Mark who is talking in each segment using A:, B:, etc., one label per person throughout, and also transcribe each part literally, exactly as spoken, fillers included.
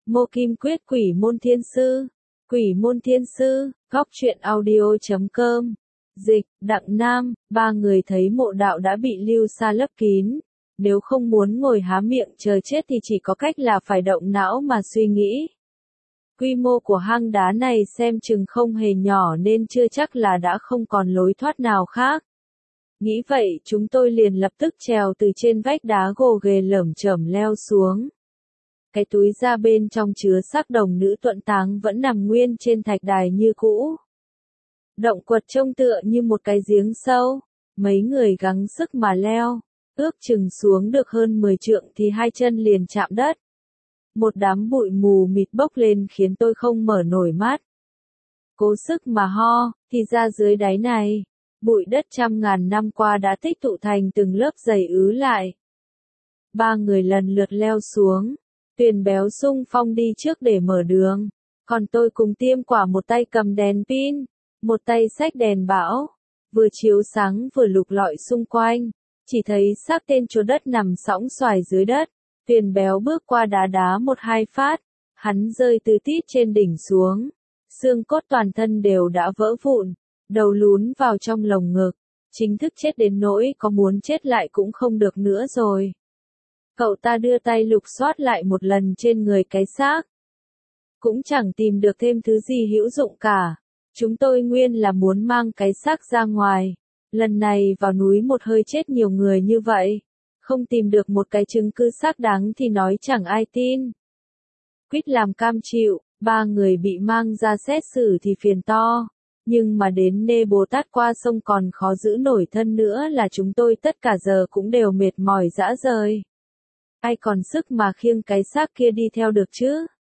A: Mộ Kim Quyết Quỷ Môn Thiên Sư. Quỷ Môn Thiên Sư, góc truyện audio chấm com. Dịch, Đặng Nam, ba người thấy mộ đạo đã bị lưu sa lấp kín. Nếu không muốn ngồi há miệng chờ chết thì chỉ có cách là phải động não mà suy nghĩ. Quy mô của hang đá này xem chừng không hề nhỏ nên chưa chắc là đã không còn lối thoát nào khác. Nghĩ vậy chúng tôi liền lập tức trèo từ trên vách đá gồ ghề lởm chởm leo xuống. Cái túi da bên trong chứa xác đồng nữ tuẫn táng vẫn nằm nguyên trên thạch đài như cũ. Động quật trông tựa như một cái giếng sâu, mấy người gắng sức mà leo, ước chừng xuống được hơn mười trượng thì hai chân liền chạm đất. Một đám bụi mù mịt bốc lên khiến tôi không mở nổi mắt. Cố sức mà ho, thì ra dưới đáy này, bụi đất trăm ngàn năm qua đã tích tụ thành từng lớp dày ứ lại. Ba người lần lượt leo xuống, Tuyền Béo xung phong đi trước để mở đường, còn tôi cùng Tiêm Quả một tay cầm đèn pin, một tay xách đèn bão, vừa chiếu sáng vừa lục lọi xung quanh, chỉ thấy xác tên chúa đất nằm sõng xoài dưới đất. Tuyền Béo bước qua đá đá một hai phát, hắn rơi từ tít trên đỉnh xuống, xương cốt toàn thân đều đã vỡ vụn, đầu lún vào trong lồng ngực, chính thức chết đến nỗi có muốn chết lại cũng không được nữa rồi. Cậu ta đưa tay lục soát lại một lần trên người cái xác, cũng chẳng tìm được thêm thứ gì hữu dụng cả. Chúng tôi nguyên là muốn mang cái xác ra ngoài, lần này vào núi một hơi chết nhiều người như vậy, không tìm được một cái chứng cứ xác đáng thì nói chẳng ai tin. Quýt làm cam chịu, ba người bị mang ra xét xử thì phiền to, nhưng mà đến Nê Bồ Tát qua sông còn khó giữ nổi thân nữa là chúng tôi tất cả giờ cũng đều mệt mỏi rã rời. Ai còn sức mà khiêng cái xác kia đi theo được chứ?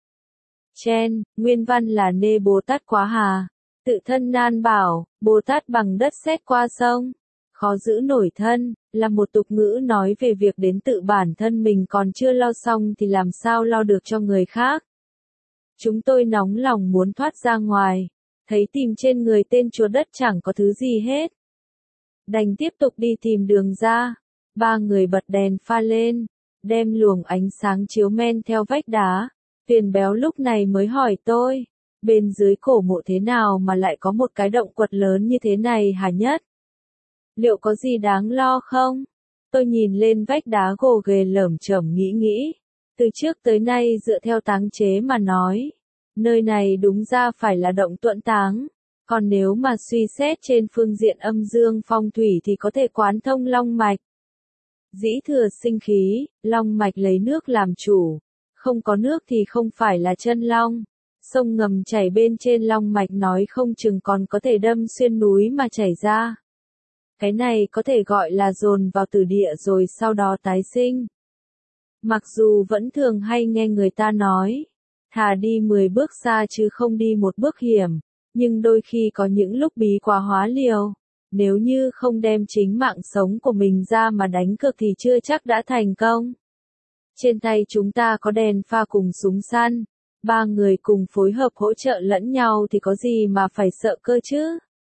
A: Chen, nguyên văn là Nê Bồ Tát quá hà, tự thân nan bảo, Bồ Tát bằng đất xét qua sông. Khó giữ nổi thân, là một tục ngữ nói về việc đến tự bản thân mình còn chưa lo xong thì làm sao lo được cho người khác. Chúng tôi nóng lòng muốn thoát ra ngoài, thấy tìm trên người tên chúa đất chẳng có thứ gì hết. Đành tiếp tục đi tìm đường ra, ba người bật đèn pha lên, đem luồng ánh sáng chiếu men theo vách đá. Tuyền Béo lúc này mới hỏi tôi, bên dưới cổ mộ thế nào mà lại có một cái động quật lớn như thế này hả Nhất? Liệu có gì đáng lo không? Tôi nhìn lên vách đá gồ ghề lởm chởm nghĩ nghĩ. Từ trước tới nay dựa theo táng chế mà nói, nơi này đúng ra phải là động tuẫn táng. Còn nếu mà suy xét trên phương diện âm dương phong thủy thì có thể quán thông long mạch. Dĩ thừa sinh khí, long mạch lấy nước làm chủ. Không có nước thì không phải là chân long. Sông ngầm chảy bên trên long mạch nói không chừng còn có thể đâm xuyên núi mà chảy ra. Cái này có thể gọi là dồn vào tử địa rồi sau đó tái sinh. Mặc dù vẫn thường hay nghe người ta nói, thà đi mười bước xa chứ không đi một bước hiểm, nhưng đôi khi có những lúc bí quá hóa liều. Nếu như không đem chính mạng sống của mình ra mà đánh cược thì chưa chắc đã thành công. Trên tay chúng ta có đèn pha cùng súng săn, ba người cùng phối hợp hỗ trợ lẫn nhau thì có gì mà phải sợ cơ chứ?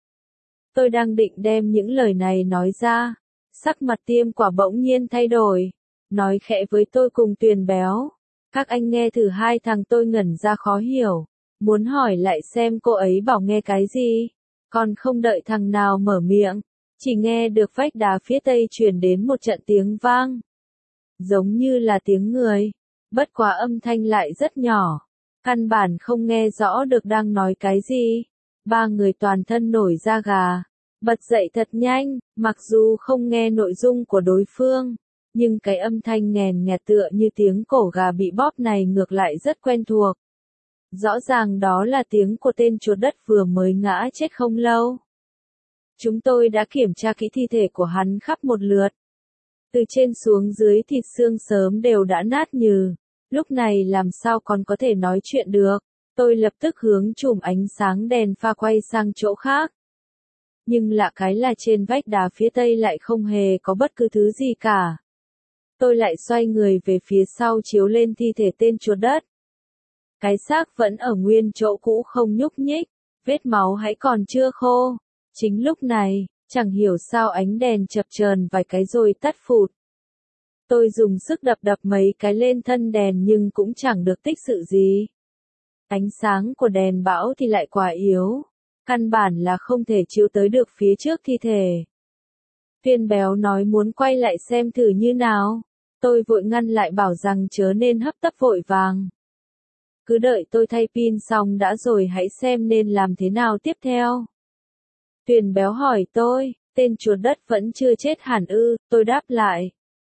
A: Tôi đang định đem những lời này nói ra, sắc mặt Tiêm Quả bỗng nhiên thay đổi, nói khẽ với tôi cùng Tuyền Béo. Các anh nghe thử. Hai thằng tôi ngẩn ra khó hiểu, muốn hỏi lại xem cô ấy bảo nghe cái gì, còn không đợi thằng nào mở miệng, chỉ nghe được vách đá phía tây truyền đến một trận tiếng vang. Giống như là tiếng người, bất quá âm thanh lại rất nhỏ, căn bản không nghe rõ được đang nói cái gì. Ba người toàn thân nổi da gà, bật dậy thật nhanh, mặc dù không nghe nội dung của đối phương, nhưng cái âm thanh nghèn nghẹt tựa như tiếng cổ gà bị bóp này ngược lại rất quen thuộc. Rõ ràng đó là tiếng của tên chúa đất vừa mới ngã chết không lâu. Chúng tôi đã kiểm tra kỹ thi thể của hắn khắp một lượt. Từ trên xuống dưới thịt xương sớm đều đã nát nhừ, lúc này làm sao còn có thể nói chuyện được. Tôi lập tức hướng chùm ánh sáng đèn pha quay sang chỗ khác. Nhưng lạ cái là trên vách đá phía tây lại không hề có bất cứ thứ gì cả. Tôi lại xoay người về phía sau chiếu lên thi thể tên chúa đất. Cái xác vẫn ở nguyên chỗ cũ không nhúc nhích, vết máu hãy còn chưa khô. Chính lúc này, chẳng hiểu sao ánh đèn chập chờn vài cái rồi tắt phụt. Tôi dùng sức đập đập mấy cái lên thân đèn nhưng cũng chẳng được tích sự gì. Ánh sáng của đèn bão thì lại quá yếu, căn bản là không thể chiếu tới được phía trước thi thể. Tuyên béo nói muốn quay lại xem thử như nào. Tôi vội ngăn lại bảo rằng chớ nên hấp tấp vội vàng. Cứ đợi tôi thay pin xong đã rồi hãy xem nên làm thế nào tiếp theo. Tuyền béo hỏi tôi, tên chuột đất vẫn chưa chết hẳn ư, tôi đáp lại.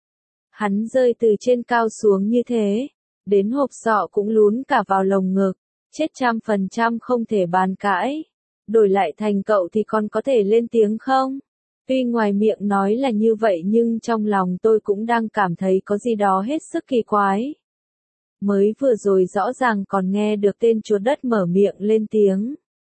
A: Hắn rơi từ trên cao xuống như thế, đến hộp sọ cũng lún cả vào lồng ngực, chết trăm phần trăm không thể bàn cãi. Đổi lại thành cậu thì còn có thể lên tiếng không? Tuy ngoài miệng nói là như vậy nhưng trong lòng tôi cũng đang cảm thấy có gì đó hết sức kỳ quái. Mới vừa rồi rõ ràng còn nghe được tên chuột đất mở miệng lên tiếng.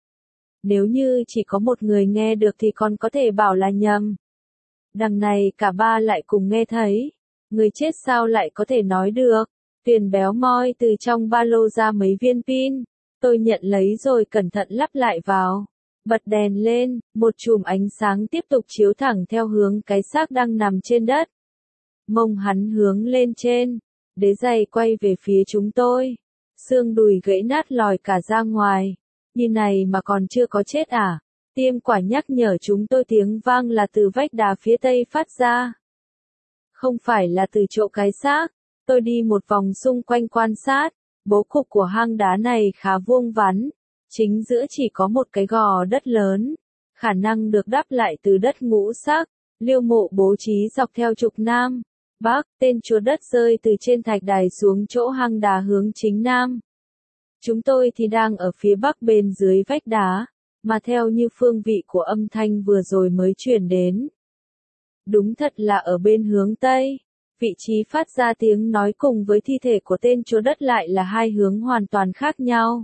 A: Nếu như chỉ có một người nghe được thì còn có thể bảo là nhầm. Đằng này cả ba lại cùng nghe thấy. Người chết sao lại có thể nói được? Tuyền béo moi từ trong ba lô ra mấy viên pin. Tôi nhận lấy rồi cẩn thận lắp lại vào. Bật đèn lên, một chùm ánh sáng tiếp tục chiếu thẳng theo hướng cái xác đang nằm trên đất. Mông hắn hướng lên trên. Đế giày quay về phía chúng tôi. Xương đùi gãy nát lòi cả ra ngoài. Như này mà còn chưa có chết à? Tiêm quả nhắc nhở chúng tôi tiếng vang là từ vách đá phía tây phát ra. Không phải là từ chỗ cái xác. Tôi đi một vòng xung quanh quan sát. Bố cục của hang đá này khá vuông vắn. Chính giữa chỉ có một cái gò đất lớn. Khả năng được đắp lại từ đất ngũ sắc. Liêu mộ bố trí dọc theo trục nam. Bắc, tên chúa đất rơi từ trên thạch đài xuống chỗ hang đá hướng chính nam. Chúng tôi thì đang ở phía bắc bên dưới vách đá, mà theo như phương vị của âm thanh vừa rồi mới truyền đến. Đúng thật là ở bên hướng tây, vị trí phát ra tiếng nói cùng với thi thể của tên chúa đất lại là hai hướng hoàn toàn khác nhau.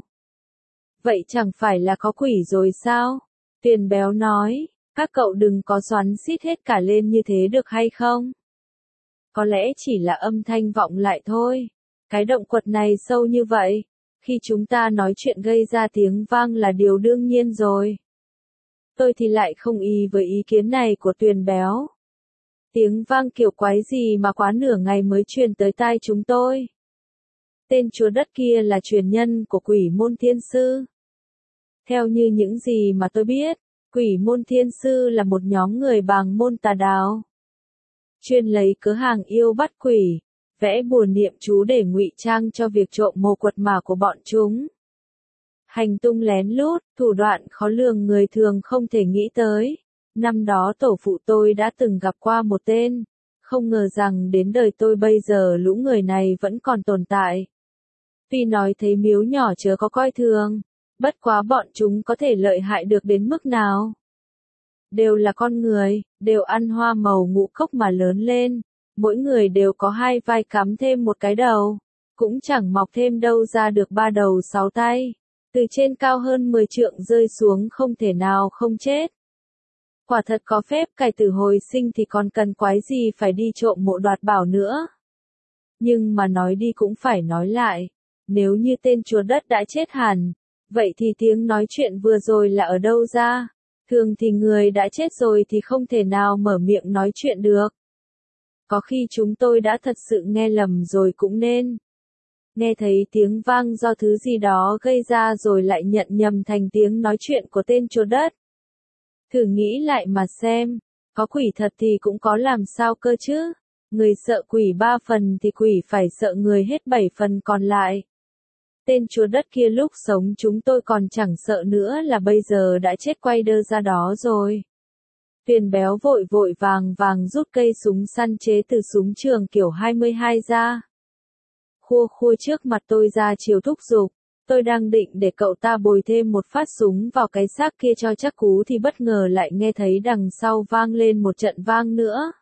A: Vậy chẳng phải là có quỷ rồi sao? Tuyền béo nói, các cậu đừng có xoắn xít hết cả lên như thế được hay không? Có lẽ chỉ là âm thanh vọng lại thôi. Cái động quật này sâu như vậy, khi chúng ta nói chuyện gây ra tiếng vang là điều đương nhiên rồi. Tôi thì lại không ý với ý kiến này của Tuyền béo. Tiếng vang kiểu quái gì mà quá nửa ngày mới truyền tới tai chúng tôi. Tên chúa đất kia là truyền nhân của quỷ môn thiên sư. Theo như những gì mà tôi biết, quỷ môn thiên sư là một nhóm người bàng môn tà đạo. Chuyên lấy cớ hàng yêu bắt quỷ, vẽ bùa niệm chú để ngụy trang cho việc trộm mồ quật mả của bọn chúng. Hành tung lén lút, thủ đoạn khó lường người thường không thể nghĩ tới. Năm đó tổ phụ tôi đã từng gặp qua một tên, không ngờ rằng đến đời tôi bây giờ lũ người này vẫn còn tồn tại. Tuy nói thấy miếu nhỏ chớ có coi thường, bất quá bọn chúng có thể lợi hại được đến mức nào. Đều là con người, đều ăn hoa màu ngũ cốc mà lớn lên, mỗi người đều có hai vai cắm thêm một cái đầu, cũng chẳng mọc thêm đâu ra được ba đầu sáu tay, từ trên cao hơn mười trượng rơi xuống không thể nào không chết. Quả thật có phép cải tử hồi sinh thì còn cần quái gì phải đi trộm mộ đoạt bảo nữa. Nhưng mà nói đi cũng phải nói lại, nếu như tên chúa đất đã chết hẳn, vậy thì tiếng nói chuyện vừa rồi là ở đâu ra? Thường thì người đã chết rồi thì không thể nào mở miệng nói chuyện được. Có khi chúng tôi đã thật sự nghe lầm rồi cũng nên. Nghe thấy tiếng vang do thứ gì đó gây ra rồi lại nhận nhầm thành tiếng nói chuyện của tên chúa đất. Thử nghĩ lại mà xem, có quỷ thật thì cũng có làm sao cơ chứ. Người sợ quỷ ba phần thì quỷ phải sợ người hết bảy phần còn lại. Tên chúa đất kia lúc sống chúng tôi còn chẳng sợ nữa là bây giờ đã chết quay đơ ra đó rồi. Tuyền béo vội vội vàng vàng rút cây súng săn chế từ súng trường kiểu hai mươi hai ra. Khua khua trước mặt tôi ra chiều thúc giục. Tôi đang định để cậu ta bồi thêm một phát súng vào cái xác kia cho chắc cú thì bất ngờ lại nghe thấy đằng sau vang lên một trận vang nữa.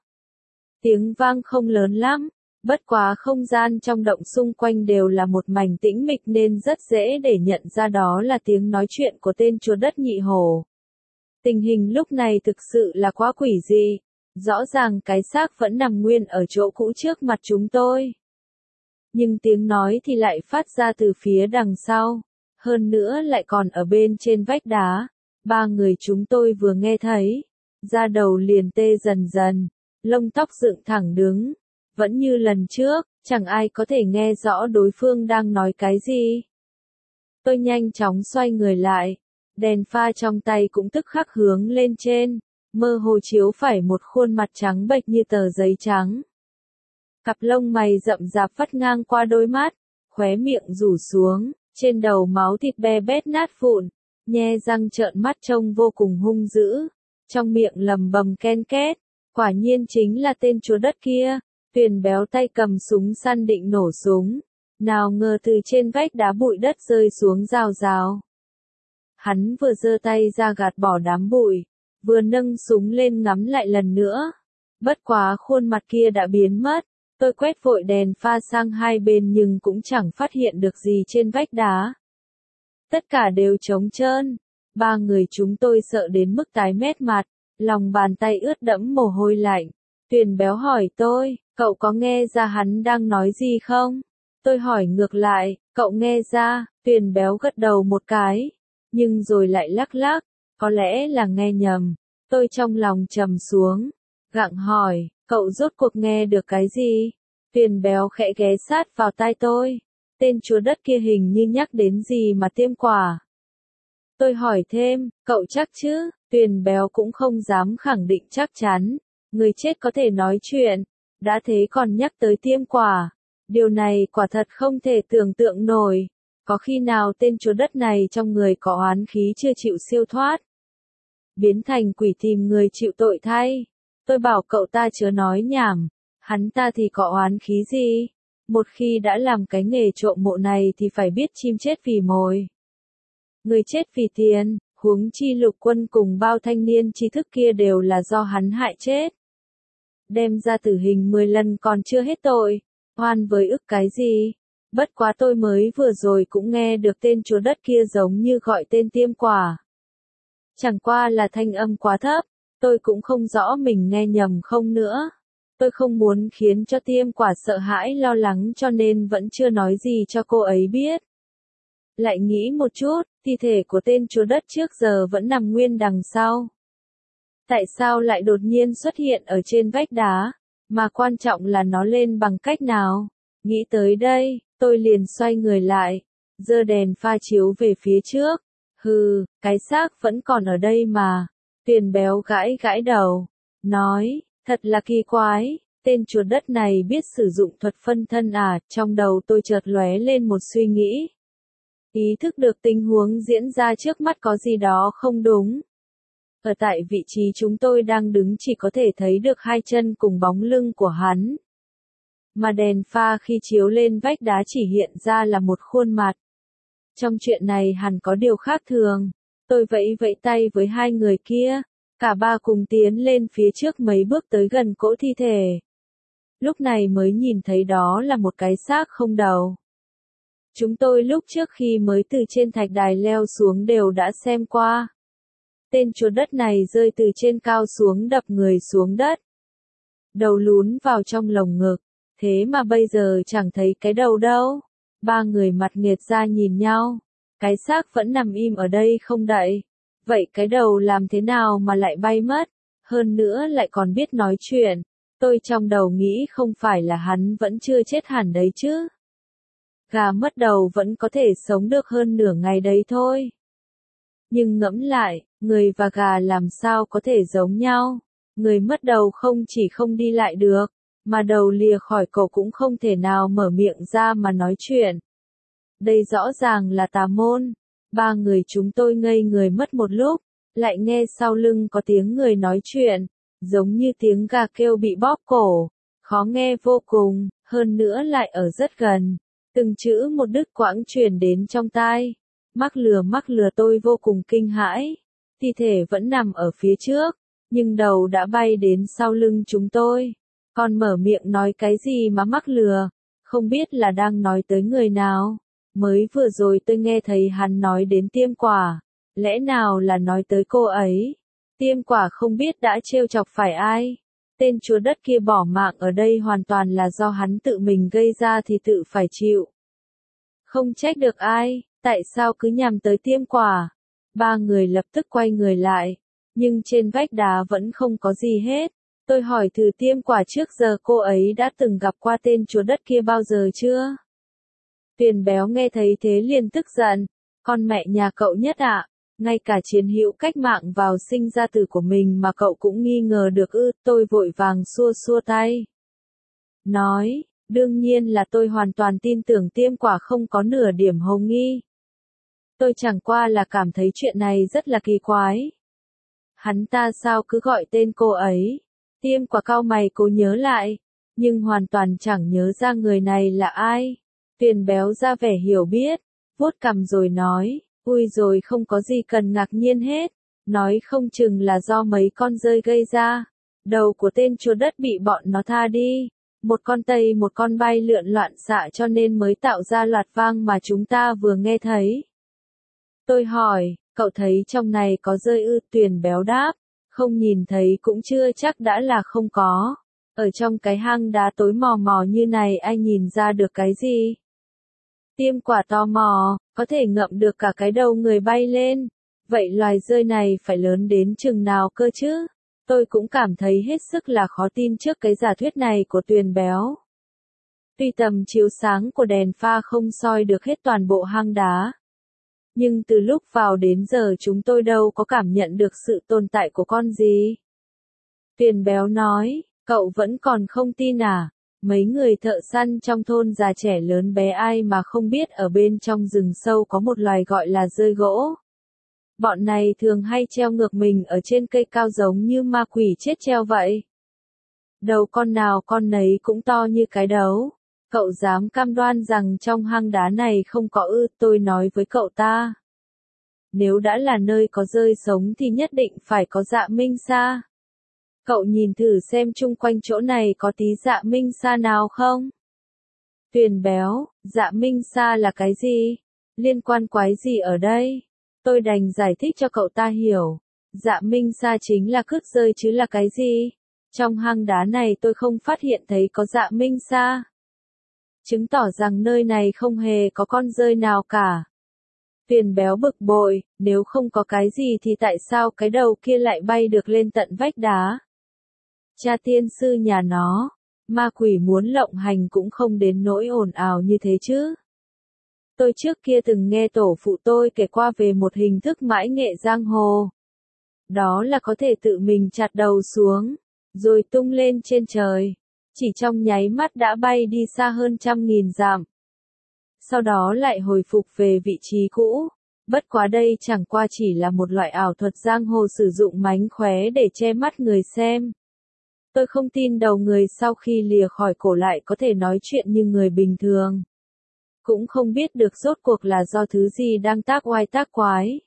A: Tiếng vang không lớn lắm, bất quá không gian trong động xung quanh đều là một mảnh tĩnh mịch nên rất dễ để nhận ra đó là tiếng nói chuyện của tên chúa đất nhị hổ. Tình hình lúc này thực sự là quá quỷ dị, rõ ràng cái xác vẫn nằm nguyên ở chỗ cũ trước mặt chúng tôi. Nhưng tiếng nói thì lại phát ra từ phía đằng sau, hơn nữa lại còn ở bên trên vách đá. Ba người chúng tôi vừa nghe thấy, da đầu liền tê dần dần, lông tóc dựng thẳng đứng, Vẫn như lần trước, chẳng ai có thể nghe rõ đối phương đang nói cái gì. Tôi nhanh chóng xoay người lại, đèn pha trong tay cũng tức khắc hướng lên trên, mơ hồ chiếu phải một khuôn mặt trắng bệch như tờ giấy trắng. Cặp lông mày rậm rạp vắt ngang qua đôi mắt, khóe miệng rủ xuống, trên đầu máu thịt be bét nát vụn, nhe răng trợn mắt trông vô cùng hung dữ, trong miệng lầm bầm ken két, quả nhiên chính là tên chúa đất kia. Tuyền béo tay cầm súng săn định nổ súng, nào ngờ từ trên vách đá bụi đất rơi xuống rào rào. Hắn vừa giơ tay ra gạt bỏ đám bụi, vừa nâng súng lên ngắm lại lần nữa. Bất quá khuôn mặt kia đã biến mất, tôi quét vội đèn pha sang hai bên nhưng cũng chẳng phát hiện được gì trên vách đá. Tất cả đều trống trơn, ba người chúng tôi sợ đến mức tái mét mặt, lòng bàn tay ướt đẫm mồ hôi lạnh. Tuyền béo hỏi tôi, cậu có nghe ra hắn đang nói gì không? Tôi hỏi ngược lại, cậu nghe ra, Tuyền béo gật đầu một cái, nhưng rồi lại lắc lắc, có lẽ là nghe nhầm. Tôi trong lòng trầm xuống, gặng hỏi, cậu rốt cuộc nghe được cái gì? Tuyền béo khẽ ghé sát vào tai tôi, tên chúa đất kia hình như nhắc đến gì mà tiêm quả. Tôi hỏi thêm, cậu chắc chứ? Tuyền béo cũng không dám khẳng định chắc chắn, người chết có thể nói chuyện, đã thế còn nhắc tới tiêm quả. Điều này quả thật không thể tưởng tượng nổi, có khi nào tên chúa đất này trong người có oán khí chưa chịu siêu thoát, biến thành quỷ tìm người chịu tội thay. Tôi bảo cậu ta chớ nói nhảm, hắn ta thì có oán khí gì, một khi đã làm cái nghề trộm mộ này thì phải biết chim chết vì mồi, người chết vì tiền, huống chi Lục Quân cùng bao thanh niên trí thức kia đều là do hắn hại chết. Đem ra tử hình mười lần còn chưa hết tội, oan với ức cái gì? Bất quá tôi mới vừa rồi cũng nghe được tên chúa đất kia giống như gọi tên tiêm quả. Chẳng qua là thanh âm quá thấp, tôi cũng không rõ mình nghe nhầm không nữa. Tôi không muốn khiến cho tiêm quả sợ hãi lo lắng cho nên vẫn chưa nói gì cho cô ấy biết. Lại nghĩ một chút, thi thể của tên chúa đất trước giờ vẫn nằm nguyên đằng sau. Tại sao lại đột nhiên xuất hiện ở trên vách đá, mà quan trọng là nó lên bằng cách nào? Nghĩ tới đây, tôi liền xoay người lại, giơ đèn pha chiếu về phía trước. Hừ, cái xác vẫn còn ở đây mà. Tuyền béo gãi gãi đầu, nói, thật là kỳ quái, tên chuột đất này biết sử dụng thuật phân thân à? Trong đầu tôi chợt lóe lên một suy nghĩ. Ý thức được tình huống diễn ra trước mắt có gì đó không đúng. Ở tại vị trí chúng tôi đang đứng chỉ có thể thấy được hai chân cùng bóng lưng của hắn. Mà đèn pha khi chiếu lên vách đá chỉ hiện ra là một khuôn mặt. Trong chuyện này hẳn có điều khác thường. Tôi vẫy vẫy tay với hai người kia, cả ba cùng tiến lên phía trước mấy bước tới gần cỗ thi thể. Lúc này mới nhìn thấy đó là một cái xác không đầu. Chúng tôi lúc trước khi mới từ trên thạch đài leo xuống đều đã xem qua. Tên chúa đất này rơi từ trên cao xuống đập người xuống đất. Đầu lún vào trong lồng ngực, thế mà bây giờ chẳng thấy cái đầu đâu. Ba người mặt nghệt ra nhìn nhau, cái xác vẫn nằm im ở đây không đậy. Vậy cái đầu làm thế nào mà lại bay mất, hơn nữa lại còn biết nói chuyện. Tôi trong đầu nghĩ không phải là hắn vẫn chưa chết hẳn đấy chứ. Gà mất đầu vẫn có thể sống được hơn nửa ngày đấy thôi. Nhưng ngẫm lại, người và gà làm sao có thể giống nhau. Người mất đầu không chỉ không đi lại được, mà đầu lìa khỏi cổ cũng không thể nào mở miệng ra mà nói chuyện. Đây rõ ràng là tà môn. Ba người chúng tôi ngây người mất một lúc, lại nghe sau lưng có tiếng người nói chuyện, giống như tiếng gà kêu bị bóp cổ, khó nghe vô cùng, hơn nữa lại ở rất gần. Từng chữ một đứt quãng truyền đến trong tai. Mắc lừa mắc lừa tôi vô cùng kinh hãi. Thi thể vẫn nằm ở phía trước, nhưng đầu đã bay đến sau lưng chúng tôi. Còn mở miệng nói cái gì mà mắc lừa, không biết là đang nói tới người nào. Mới vừa rồi tôi nghe thấy hắn nói đến tiêm quả, lẽ nào là nói tới cô ấy. Tiêm quả không biết đã trêu chọc phải ai. Tên chúa đất kia bỏ mạng ở đây hoàn toàn là do hắn tự mình gây ra thì tự phải chịu. Không trách được ai, tại sao cứ nhằm tới tiêm quả. Ba người lập tức quay người lại, nhưng trên vách đá vẫn không có gì hết. Tôi hỏi Thử Tiêm Quả trước giờ cô ấy đã từng gặp qua tên chúa đất kia bao giờ chưa? Tuyền Béo nghe thấy thế liền tức giận. Con mẹ nhà cậu nhất ạ, ngay cả chiến hữu cách mạng vào sinh ra tử của mình mà cậu cũng nghi ngờ được ư? Tôi vội vàng xua xua tay. Nói, đương nhiên là tôi hoàn toàn tin tưởng Tiêm Quả không có nửa điểm hồ nghi. Tôi chẳng qua là cảm thấy chuyện này rất là kỳ quái. Hắn ta sao cứ gọi tên cô ấy? Tiêm Quả cau mày cố nhớ lại, nhưng hoàn toàn chẳng nhớ ra người này là ai. Tuyền Béo ra vẻ hiểu biết, vuốt cằm rồi nói, ui rồi không có gì cần ngạc nhiên hết, nói không chừng là do mấy con dơi gây ra. Đầu của tên chúa đất bị bọn nó tha đi, một con tây một con bay lượn loạn xạ cho nên mới tạo ra loạt vang mà chúng ta vừa nghe thấy. Tôi hỏi, cậu thấy trong này có dơi ư? Tuyền Béo đáp, không nhìn thấy cũng chưa chắc đã là không có. Ở trong cái hang đá tối mò mò như này ai nhìn ra được cái gì? Tiêm Quả tò mò, có thể ngậm được cả cái đầu người bay lên. Vậy loài dơi này phải lớn đến chừng nào cơ chứ? Tôi cũng cảm thấy hết sức là khó tin trước cái giả thuyết này của Tuyền Béo. Tuy tầm chiếu sáng của đèn pha không soi được hết toàn bộ hang đá, nhưng từ lúc vào đến giờ chúng tôi đâu có cảm nhận được sự tồn tại của con gì. Tuyền Béo nói, cậu vẫn còn không tin à? Mấy người thợ săn trong thôn già trẻ lớn bé ai mà không biết ở bên trong rừng sâu có một loài gọi là dơi gỗ. Bọn này thường hay treo ngược mình ở trên cây cao giống như ma quỷ chết treo vậy. Đầu con nào con nấy cũng to như cái đấu. Cậu dám cam đoan rằng trong hang đá này không có ư? Tôi nói với cậu ta. Nếu đã là nơi có dơi sống thì nhất định phải có Dạ Minh Sa. Cậu nhìn thử xem chung quanh chỗ này có tí Dạ Minh Sa nào không? Tuyền Béo, Dạ Minh Sa là cái gì? Liên quan quái gì ở đây? Tôi đành giải thích cho cậu ta hiểu. Dạ Minh Sa chính là cứt dơi chứ là cái gì? Trong hang đá này tôi không phát hiện thấy có Dạ Minh Sa, chứng tỏ rằng nơi này không hề có con dơi nào cả. Tuyền Béo bực bội, nếu không có cái gì thì tại sao cái đầu kia lại bay được lên tận vách đá? Cha tiên sư nhà nó, ma quỷ muốn lộng hành cũng không đến nỗi ồn ào như thế chứ. Tôi trước kia từng nghe tổ phụ tôi kể qua về một hình thức mãi nghệ giang hồ. Đó là có thể tự mình chặt đầu xuống, rồi tung lên trên trời. Chỉ trong nháy mắt đã bay đi xa hơn trăm nghìn dặm. Sau đó lại hồi phục về vị trí cũ. Bất quá đây chẳng qua chỉ là một loại ảo thuật giang hồ sử dụng mánh khóe để che mắt người xem. Tôi không tin đầu người sau khi lìa khỏi cổ lại có thể nói chuyện như người bình thường. Cũng không biết được rốt cuộc là do thứ gì đang tác oai tác quái.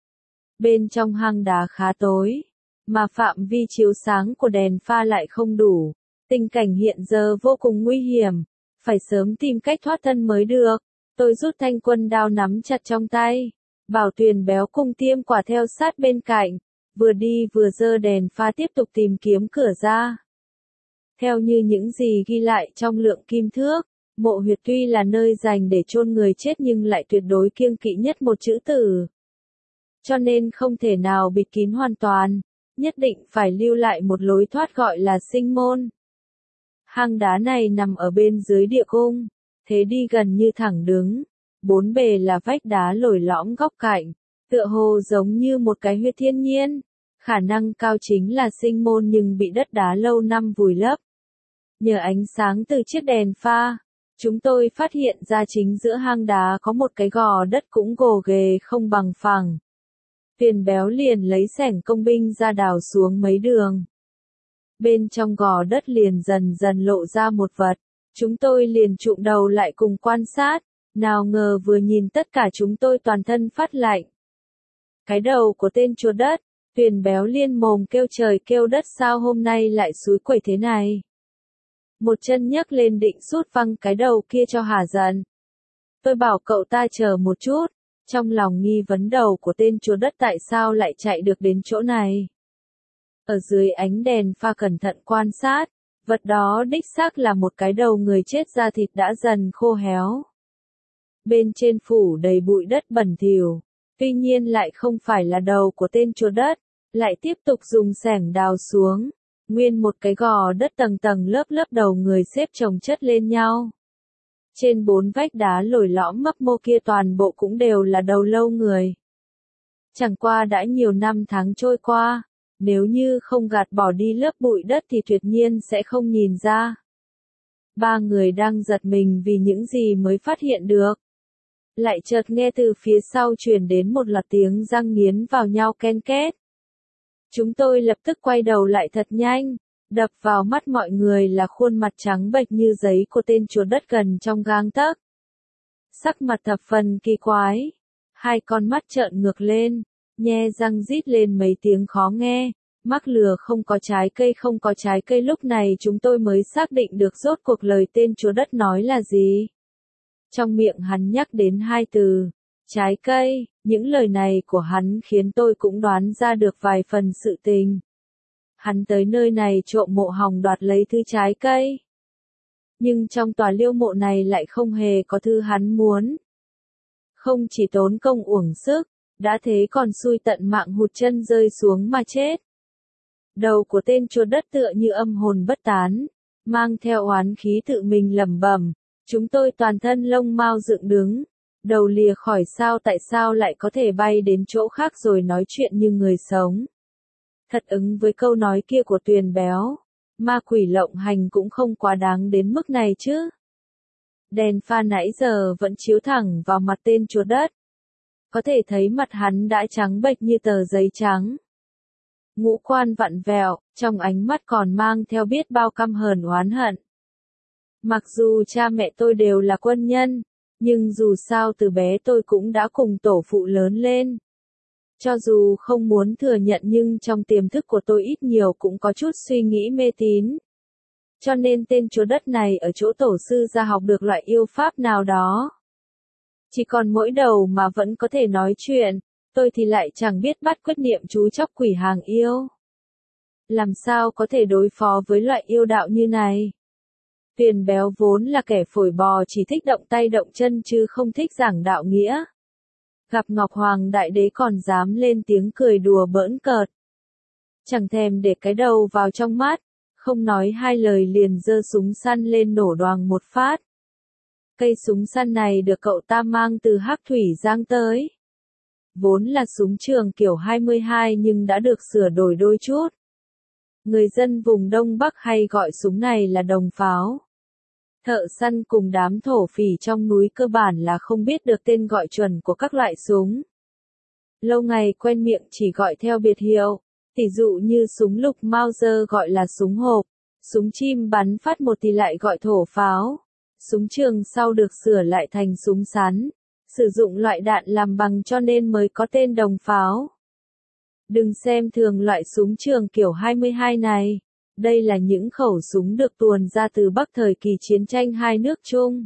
A: Bên trong hang đá khá tối, mà phạm vi chiếu sáng của đèn pha lại không đủ. Tình cảnh hiện giờ vô cùng nguy hiểm, phải sớm tìm cách thoát thân mới được. Tôi rút thanh quân đao nắm chặt trong tay, bảo Tuyền Béo cùng Tiêm Quả theo sát bên cạnh, vừa đi vừa giơ đèn pha tiếp tục tìm kiếm cửa ra. Theo như những gì ghi lại trong Lượng Kim Thước, mộ huyệt tuy là nơi dành để chôn người chết nhưng lại tuyệt đối kiêng kỵ nhất một chữ tử. Cho nên không thể nào bịt kín hoàn toàn, nhất định phải lưu lại một lối thoát gọi là sinh môn. Hang đá này nằm ở bên dưới địa cung, thế đi gần như thẳng đứng, bốn bề là vách đá lồi lõm góc cạnh, tựa hồ giống như một cái huyệt thiên nhiên, khả năng cao chính là sinh môn nhưng bị đất đá lâu năm vùi lấp. Nhờ ánh sáng từ chiếc đèn pha, chúng tôi phát hiện ra chính giữa hang đá có một cái gò đất cũng gồ ghề không bằng phẳng. Tuyền Béo liền lấy xẻng công binh ra đào xuống mấy đường. Bên trong gò đất liền dần dần lộ ra một vật. Chúng tôi liền trụm đầu lại cùng quan sát. Nào ngờ vừa nhìn tất cả chúng tôi toàn thân phát lạnh. Cái đầu của tên chúa đất. Tuyền Béo liên mồm kêu trời kêu đất sao hôm nay lại xúi quẩy thế này. Một chân nhấc lên định sút văng cái đầu kia cho hả giận. Tôi bảo cậu ta chờ một chút. Trong lòng nghi vấn đầu của tên chúa đất tại sao lại chạy được đến chỗ này. Ở dưới ánh đèn pha cẩn thận quan sát, vật đó đích xác là một cái đầu người chết da thịt đã dần khô héo. Bên trên phủ đầy bụi đất bẩn thỉu, tuy nhiên lại không phải là đầu của tên chúa đất, lại tiếp tục dùng xẻng đào xuống. Nguyên một cái gò đất tầng tầng lớp lớp đầu người xếp chồng chất lên nhau. Trên bốn vách đá lồi lõm mấp mô kia toàn bộ cũng đều là đầu lâu người. Chẳng qua đã nhiều năm tháng trôi qua, nếu như không gạt bỏ đi lớp bụi đất thì tuyệt nhiên sẽ không nhìn ra. Ba người đang giật mình vì những gì mới phát hiện được. Lại chợt nghe từ phía sau truyền đến một loạt tiếng răng nghiến vào nhau ken két. Chúng tôi lập tức quay đầu lại thật nhanh, đập vào mắt mọi người là khuôn mặt trắng bệch như giấy của tên chuột đất gần trong gang tấc. Sắc mặt thập phần kỳ quái, hai con mắt trợn ngược lên, nhe răng rít lên mấy tiếng khó nghe, mắc lừa không có trái cây không có trái cây. Lúc này chúng tôi mới xác định được rốt cuộc lời tên chúa đất nói là gì. Trong miệng hắn nhắc đến hai từ, trái cây, những lời này của hắn khiến tôi cũng đoán ra được vài phần sự tình. Hắn tới nơi này trộm mộ hòng đoạt lấy thứ trái cây. Nhưng trong tòa liêu mộ này lại không hề có thứ hắn muốn. Không chỉ tốn công uổng sức, đã thế còn xui tận mạng hụt chân rơi xuống mà chết. Đầu của tên chúa đất tựa như âm hồn bất tán, mang theo oán khí tự mình lẩm bẩm, chúng tôi toàn thân lông mao dựng đứng, đầu lìa khỏi sao tại sao lại có thể bay đến chỗ khác rồi nói chuyện như người sống. Thật ứng với câu nói kia của Tuyền Béo, ma quỷ lộng hành cũng không quá đáng đến mức này chứ. Đèn pha nãy giờ vẫn chiếu thẳng vào mặt tên chúa đất. Có thể thấy mặt hắn đã trắng bệch như tờ giấy trắng. Ngũ quan vặn vẹo, trong ánh mắt còn mang theo biết bao căm hờn oán hận. Mặc dù cha mẹ tôi đều là quân nhân, nhưng dù sao từ bé tôi cũng đã cùng tổ phụ lớn lên. Cho dù không muốn thừa nhận nhưng trong tiềm thức của tôi ít nhiều cũng có chút suy nghĩ mê tín. Cho nên tên chúa đất này ở chỗ tổ sư ra học được loại yêu pháp nào đó. Chỉ còn mỗi đầu mà vẫn có thể nói chuyện, tôi thì lại chẳng biết bắt quyết niệm chú chóc quỷ hàng yêu. Làm sao có thể đối phó với loại yêu đạo như này? Tuyền Béo vốn là kẻ phổi bò chỉ thích động tay động chân chứ không thích giảng đạo nghĩa. Gặp Ngọc Hoàng Đại Đế còn dám lên tiếng cười đùa bỡn cợt. Chẳng thèm để cái đầu vào trong mắt, không nói hai lời liền giơ súng săn lên nổ đoàng một phát. Cây súng săn này được cậu ta mang từ Hắc Thủy Giang tới. Vốn là súng trường kiểu hai mươi hai nhưng đã được sửa đổi đôi chút. Người dân vùng Đông Bắc hay gọi súng này là đồng pháo. Thợ săn cùng đám thổ phỉ trong núi cơ bản là không biết được tên gọi chuẩn của các loại súng. Lâu ngày quen miệng chỉ gọi theo biệt hiệu, tỷ dụ như súng lục Mauser gọi là súng hộp, súng chim bắn phát một thì lại gọi thổ pháo, súng trường sau được sửa lại thành súng sắn, sử dụng loại đạn làm bằng cho nên mới có tên đồng pháo. Đừng xem thường loại súng trường kiểu hai mươi hai này. Đây là những khẩu súng được tuồn ra từ Bắc thời kỳ chiến tranh hai nước chung.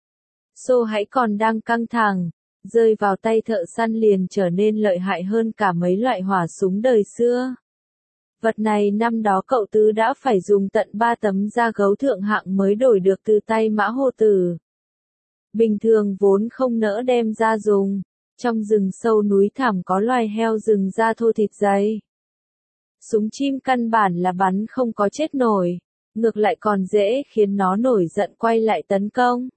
A: Xô hãy còn đang căng thẳng, rơi vào tay thợ săn liền trở nên lợi hại hơn cả mấy loại hỏa súng đời xưa. Vật này năm đó cậu Tứ đã phải dùng tận ba tấm da gấu thượng hạng mới đổi được từ tay Mã Hồ Tử. Bình thường vốn không nỡ đem ra dùng, trong rừng sâu núi thẳm có loài heo rừng da thô thịt dày. Súng chim căn bản là bắn không có chết nổi, ngược lại còn dễ khiến nó nổi giận quay lại tấn công.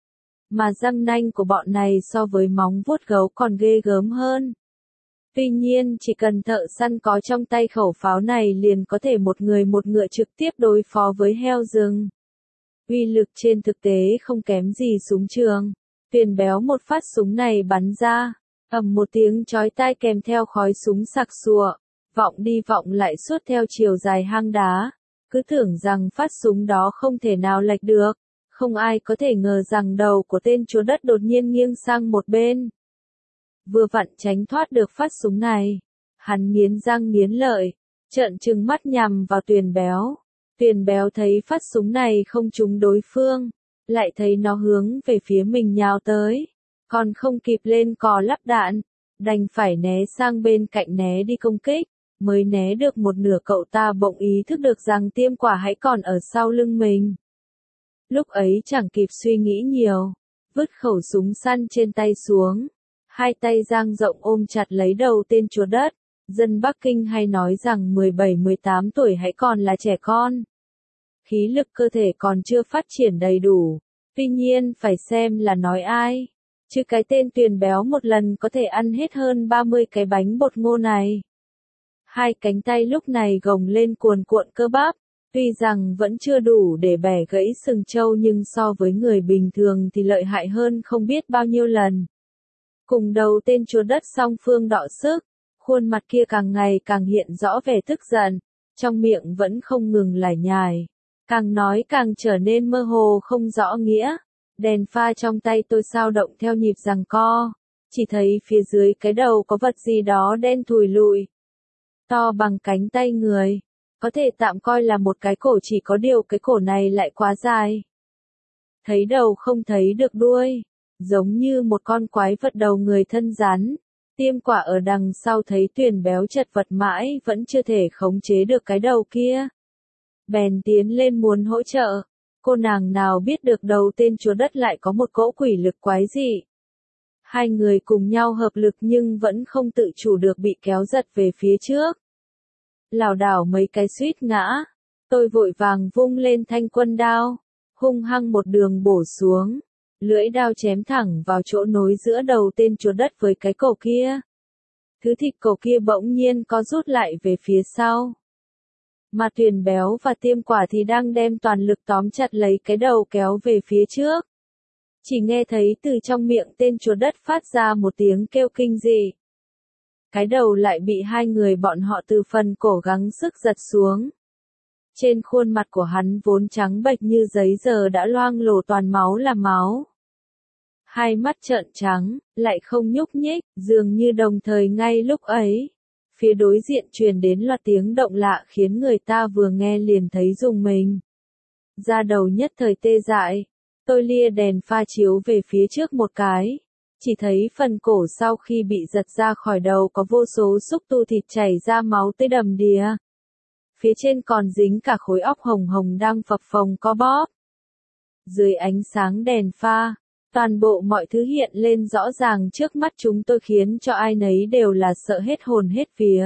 A: Mà răng nanh của bọn này so với móng vuốt gấu còn ghê gớm hơn. Tuy nhiên chỉ cần thợ săn có trong tay khẩu pháo này liền có thể một người một ngựa trực tiếp đối phó với heo rừng. Uy lực trên thực tế không kém gì súng trường. Tuyền Béo một phát súng này bắn ra, ầm một tiếng chói tai kèm theo khói súng sặc sụa. Vọng đi vọng lại suốt theo chiều dài hang đá, cứ tưởng rằng phát súng đó không thể nào lệch được, không ai có thể ngờ rằng đầu của tên chúa đất đột nhiên nghiêng sang một bên. Vừa vặn tránh thoát được phát súng này, hắn nghiến răng nghiến lợi, trợn trừng mắt nhằm vào Tuyền Béo. Tuyền Béo thấy phát súng này không trúng đối phương, lại thấy nó hướng về phía mình nhào tới, còn không kịp lên cò lắp đạn, đành phải né sang bên cạnh né đi công kích. Mới né được một nửa cậu ta bỗng ý thức được rằng tiêm quả hãy còn ở sau lưng mình. Lúc ấy chẳng kịp suy nghĩ nhiều, vứt khẩu súng săn trên tay xuống, hai tay dang rộng ôm chặt lấy đầu tên chúa đất, Dân Bắc Kinh hay nói rằng mười bảy mười tám tuổi hãy còn là trẻ con. Khí lực cơ thể còn chưa phát triển đầy đủ. Tuy nhiên phải xem là nói ai. Chứ cái tên Tuyền béo một lần có thể ăn hết hơn ba mươi cái bánh bột ngô này. Hai cánh tay lúc này gồng lên cuồn cuộn cơ bắp. Tuy rằng vẫn chưa đủ để bẻ gãy sừng trâu nhưng so với người bình thường thì lợi hại hơn không biết bao nhiêu lần. Cùng đầu tên chúa đất song phương đọ sức, khuôn mặt kia càng ngày càng hiện rõ vẻ tức giận, trong miệng vẫn không ngừng lải nhải, càng nói càng trở nên mơ hồ không rõ nghĩa. Đèn pha trong tay tôi sao động theo nhịp giằng co, chỉ thấy phía dưới cái đầu có vật gì đó đen thùi lùi, to bằng cánh tay người. Có thể tạm coi là một cái cổ, chỉ có điều cái cổ này lại quá dài. Thấy đầu không thấy được đuôi, giống như một con quái vật đầu người thân rắn. Tiêm Quả ở đằng sau thấy Tuyền béo chật vật mãi vẫn chưa thể khống chế được cái đầu kia. Bèn tiến lên muốn hỗ trợ. Cô nàng nào biết được đầu tên chúa đất lại có một cỗ quỷ lực quái dị. Hai người cùng nhau hợp lực nhưng vẫn không tự chủ được bị kéo giật về phía trước. Lảo đảo mấy cái suýt ngã, tôi vội vàng vung lên thanh quân đao, hung hăng một đường bổ xuống, lưỡi đao chém thẳng vào chỗ nối giữa đầu tên chúa đất với cái cổ kia. Thứ thịt cổ kia bỗng nhiên có rút lại về phía sau. Mà Tuyền béo và Tiêm Quả thì đang đem toàn lực tóm chặt lấy cái đầu kéo về phía trước. Chỉ nghe thấy từ trong miệng tên chúa đất phát ra một tiếng kêu kinh dị. Cái đầu lại bị hai người bọn họ từ phần cổ gắng sức giật xuống. Trên khuôn mặt của hắn vốn trắng bệch như giấy giờ đã loang lổ toàn máu là máu. Hai mắt trợn trắng, lại không nhúc nhích, dường như đồng thời ngay lúc ấy. Phía đối diện truyền đến loạt tiếng động lạ khiến người ta vừa nghe liền thấy rùng mình. Da đầu nhất thời tê dại, tôi lia đèn pha chiếu về phía trước một cái. Chỉ thấy phần cổ sau khi bị giật ra khỏi đầu có vô số xúc tu thịt chảy ra máu tươi đầm đìa. Phía trên còn dính cả khối óc hồng hồng đang phập phồng co bóp. Dưới ánh sáng đèn pha, toàn bộ mọi thứ hiện lên rõ ràng trước mắt chúng tôi khiến cho ai nấy đều là sợ hết hồn hết vía.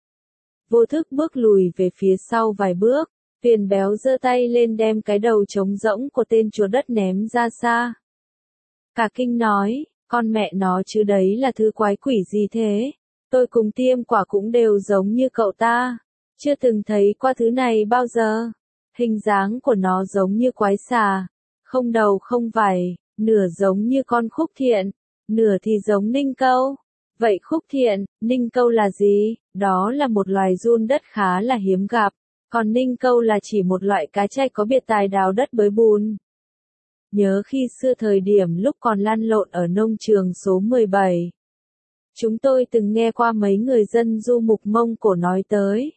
A: Vô thức bước lùi về phía sau vài bước, Tuyền béo giơ tay lên đem cái đầu trống rỗng của tên chúa đất ném ra xa. Cả kinh nói, con mẹ nó chứ đấy là thứ quái quỷ gì thế? Tôi cùng Tiêm Quả cũng đều giống như cậu ta, chưa từng thấy qua thứ này bao giờ. Hình dáng của nó giống như quái xà, không đầu không vảy, nửa giống như con khúc thiện, nửa thì giống ninh câu. Vậy khúc thiện, ninh câu là gì? Đó là một loài giun đất khá là hiếm gặp, còn ninh câu là chỉ một loại cá chạch có biệt tài đào đất bới bùn. Nhớ khi xưa thời điểm lúc còn lăn lộn ở nông trường số mười bảy. Chúng tôi từng nghe qua mấy người dân du mục Mông Cổ nói tới.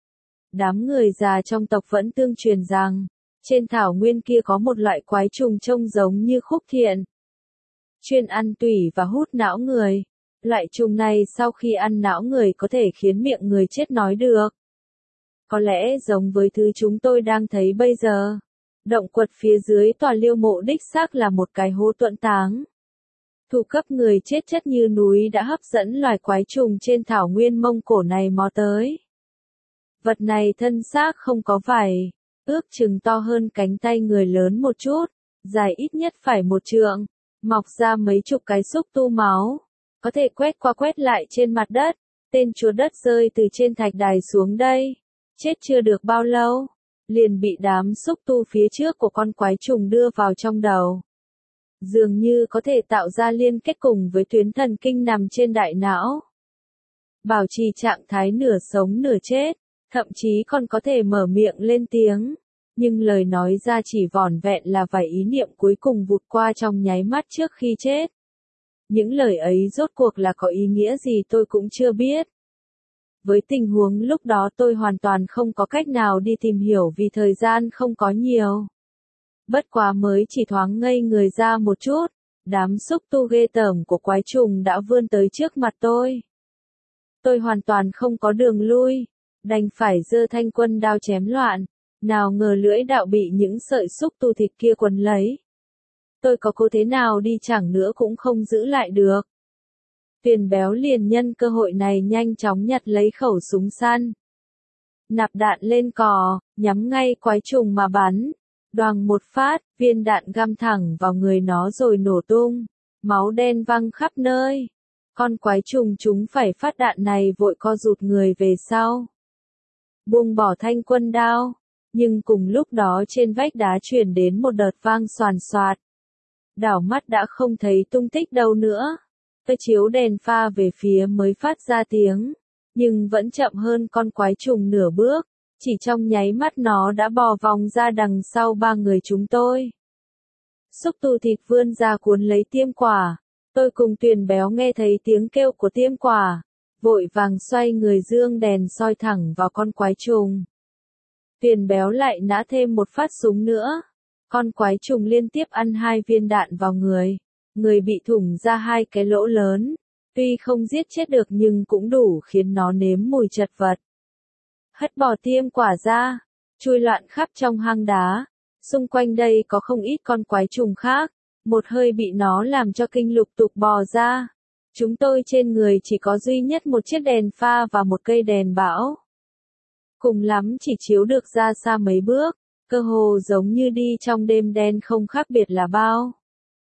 A: Đám người già trong tộc vẫn tương truyền rằng, trên thảo nguyên kia có một loại quái trùng trông giống như khúc thiện. Chuyên ăn tủy và hút não người. Loại trùng này sau khi ăn não người có thể khiến miệng người chết nói được. Có lẽ giống với thứ chúng tôi đang thấy bây giờ. Động quật phía dưới tòa liêu mộ đích xác là một cái hố tuẫn táng. Thủ cấp người chết chất như núi đã hấp dẫn loài quái trùng trên thảo nguyên Mông Cổ này mò tới. Vật này thân xác không có vảy, ước chừng to hơn cánh tay người lớn một chút, dài ít nhất phải một trượng, mọc ra mấy chục cái xúc tu máu, có thể quét qua quét lại trên mặt đất. Tên chúa đất rơi từ trên thạch đài xuống đây, chết chưa được bao lâu, liền bị đám xúc tu phía trước của con quái trùng đưa vào trong đầu. Dường như có thể tạo ra liên kết cùng với tuyến thần kinh nằm trên đại não. Bảo trì trạng thái nửa sống nửa chết, thậm chí còn có thể mở miệng lên tiếng. Nhưng lời nói ra chỉ vỏn vẹn là vài ý niệm cuối cùng vụt qua trong nháy mắt trước khi chết. Những lời ấy rốt cuộc là có ý nghĩa gì tôi cũng chưa biết. Với tình huống lúc đó tôi hoàn toàn không có cách nào đi tìm hiểu vì thời gian không có nhiều. Bất quá mới chỉ thoáng ngây người ra một chút, đám xúc tu ghê tởm của quái trùng đã vươn tới trước mặt tôi. Tôi hoàn toàn không có đường lui, đành phải giơ thanh quân đao chém loạn, nào ngờ lưỡi đạo bị những sợi xúc tu thịt kia quấn lấy. Tôi có cố thế nào đi chẳng nữa cũng không giữ lại được. Tuyền béo liền nhân cơ hội này nhanh chóng nhặt lấy khẩu súng săn. Nạp đạn lên cò, nhắm ngay quái trùng mà bắn. Đoàng một phát, viên đạn găm thẳng vào người nó rồi nổ tung. Máu đen văng khắp nơi. Con quái trùng chúng phải phát đạn này vội co rụt người về sau. Buông bỏ thanh quân đao. Nhưng cùng lúc đó trên vách đá truyền đến một đợt vang xoàn xoạt. Đảo mắt đã không thấy tung tích đâu nữa. Tôi chiếu đèn pha về phía mới phát ra tiếng. Nhưng vẫn chậm hơn con quái trùng nửa bước. Chỉ trong nháy mắt nó đã bò vòng ra đằng sau ba người chúng tôi. Xúc tu thịt vươn ra cuốn lấy tiêm quả. Tôi cùng Tuyền béo nghe thấy tiếng kêu của tiêm quả. Vội vàng xoay người dương đèn soi thẳng vào con quái trùng. Tuyền béo lại nã thêm một phát súng nữa. Con quái trùng liên tiếp ăn hai viên đạn vào người. Người bị thủng ra hai cái lỗ lớn. Tuy không giết chết được nhưng cũng đủ khiến nó nếm mùi chật vật. Hất bỏ tiêm quả ra. Chui loạn khắp trong hang đá. Xung quanh đây có không ít con quái trùng khác. Một hơi bị nó làm cho kinh lục tục bò ra. Chúng tôi trên người chỉ có duy nhất một chiếc đèn pha và một cây đèn bão. Cùng lắm chỉ chiếu được ra xa mấy bước, cơ hồ giống như đi trong đêm đen không khác biệt là bao.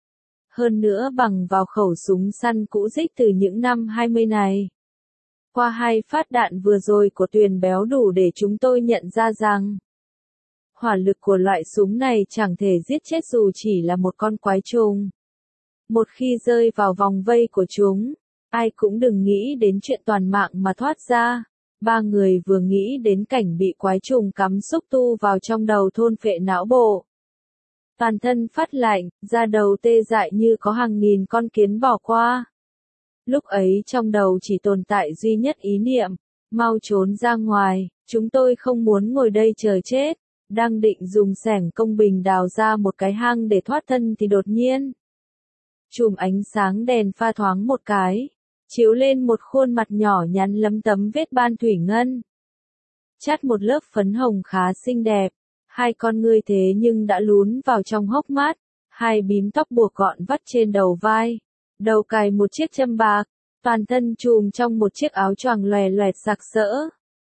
A: Hơn nữa bằng vào khẩu súng săn cũ rích từ những năm hai mươi này. Qua hai phát đạn vừa rồi của Tuyền béo đủ để chúng tôi nhận ra rằng hỏa lực của loại súng này chẳng thể giết chết dù chỉ là một con quái trùng. Một khi rơi vào vòng vây của chúng, ai cũng đừng nghĩ đến chuyện toàn mạng mà thoát ra. Ba người vừa nghĩ đến cảnh bị quái trùng cắm xúc tu vào trong đầu thôn phệ não bộ. Toàn thân phát lạnh, da đầu tê dại như có hàng nghìn con kiến bỏ qua. Lúc ấy trong đầu chỉ tồn tại duy nhất ý niệm, mau trốn ra ngoài, chúng tôi không muốn ngồi đây chờ chết. Đang định dùng xẻng công bình đào ra một cái hang để thoát thân thì đột nhiên. Chùm ánh sáng đèn pha thoáng một cái. Chiếu lên một khuôn mặt nhỏ nhắn lấm tấm vết ban thủy ngân. Chát một lớp phấn hồng khá xinh đẹp. Hai con ngươi thế nhưng đã lún vào trong hốc mắt. Hai bím tóc buộc gọn vắt trên đầu vai. Đầu cài một chiếc châm bạc. Toàn thân trùm trong một chiếc áo choàng lòe loẹt sặc sỡ.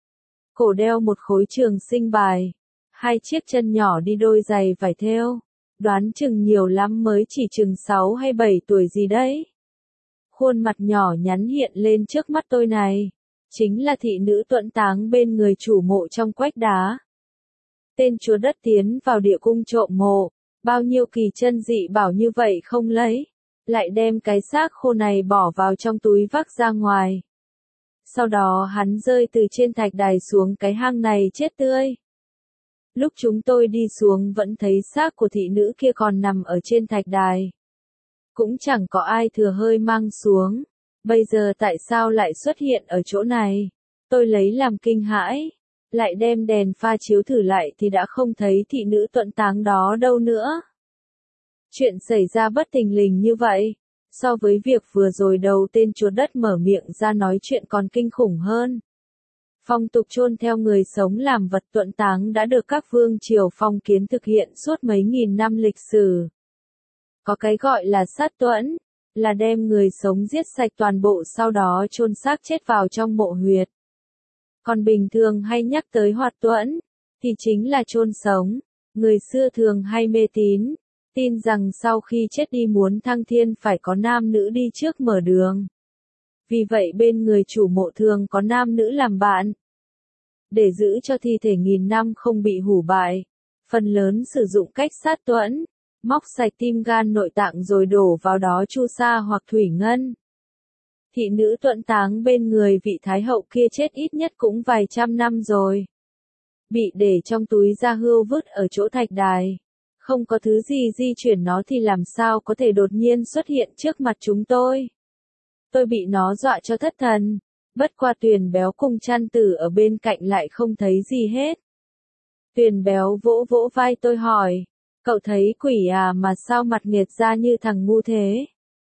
A: Cổ đeo một khối trường sinh bài. Hai chiếc chân nhỏ đi đôi giày vải thêu. Đoán chừng nhiều lắm mới chỉ chừng sáu hay bảy tuổi gì đấy. Khuôn mặt nhỏ nhắn hiện lên trước mắt tôi này. Chính là thị nữ tuẫn táng bên người chủ mộ trong quách đá. Tên chúa đất tiến vào địa cung trộm mộ. Bao nhiêu kỳ chân dị bảo như vậy không lấy. Lại đem cái xác khô này bỏ vào trong túi vác ra ngoài. Sau đó hắn rơi từ trên thạch đài xuống cái hang này chết tươi. Lúc chúng tôi đi xuống vẫn thấy xác của thị nữ kia còn nằm ở trên thạch đài. Cũng chẳng có ai thừa hơi mang xuống. Bây giờ tại sao lại xuất hiện ở chỗ này? Tôi lấy làm kinh hãi. Lại đem đèn pha chiếu thử lại thì đã không thấy thị nữ tuẫn táng đó đâu nữa. Chuyện xảy ra bất thình lình như vậy. So với việc vừa rồi đầu tên chúa đất mở miệng ra nói chuyện còn kinh khủng hơn. Phong tục chôn theo người sống làm vật tuẫn táng đã được các vương triều phong kiến thực hiện suốt mấy nghìn năm lịch sử. Có cái gọi là sát tuẫn, là đem người sống giết sạch toàn bộ sau đó chôn xác chết vào trong mộ huyệt. Còn bình thường hay nhắc tới hoạt tuẫn, thì chính là chôn sống. Người xưa thường hay mê tín, tin rằng sau khi chết đi muốn thăng thiên phải có nam nữ đi trước mở đường. Vì vậy bên người chủ mộ thường có nam nữ làm bạn. Để giữ cho thi thể nghìn năm không bị hủ bại, phần lớn sử dụng cách sát tuẫn, móc sạch tim gan nội tạng rồi đổ vào đó chu sa hoặc thủy ngân. Thị nữ tuẫn táng bên người vị thái hậu kia chết ít nhất cũng vài trăm năm rồi. Bị để trong túi da hươu vứt ở chỗ thạch đài. Không có thứ gì di chuyển nó thì làm sao có thể đột nhiên xuất hiện trước mặt chúng tôi. Tôi bị nó dọa cho thất thần. Bất qua Tuyền béo cùng chăn tử ở bên cạnh lại không thấy gì hết. Tuyền béo vỗ vỗ vai tôi hỏi. Cậu thấy quỷ à mà sao mặt nghiệt ra như thằng ngu thế?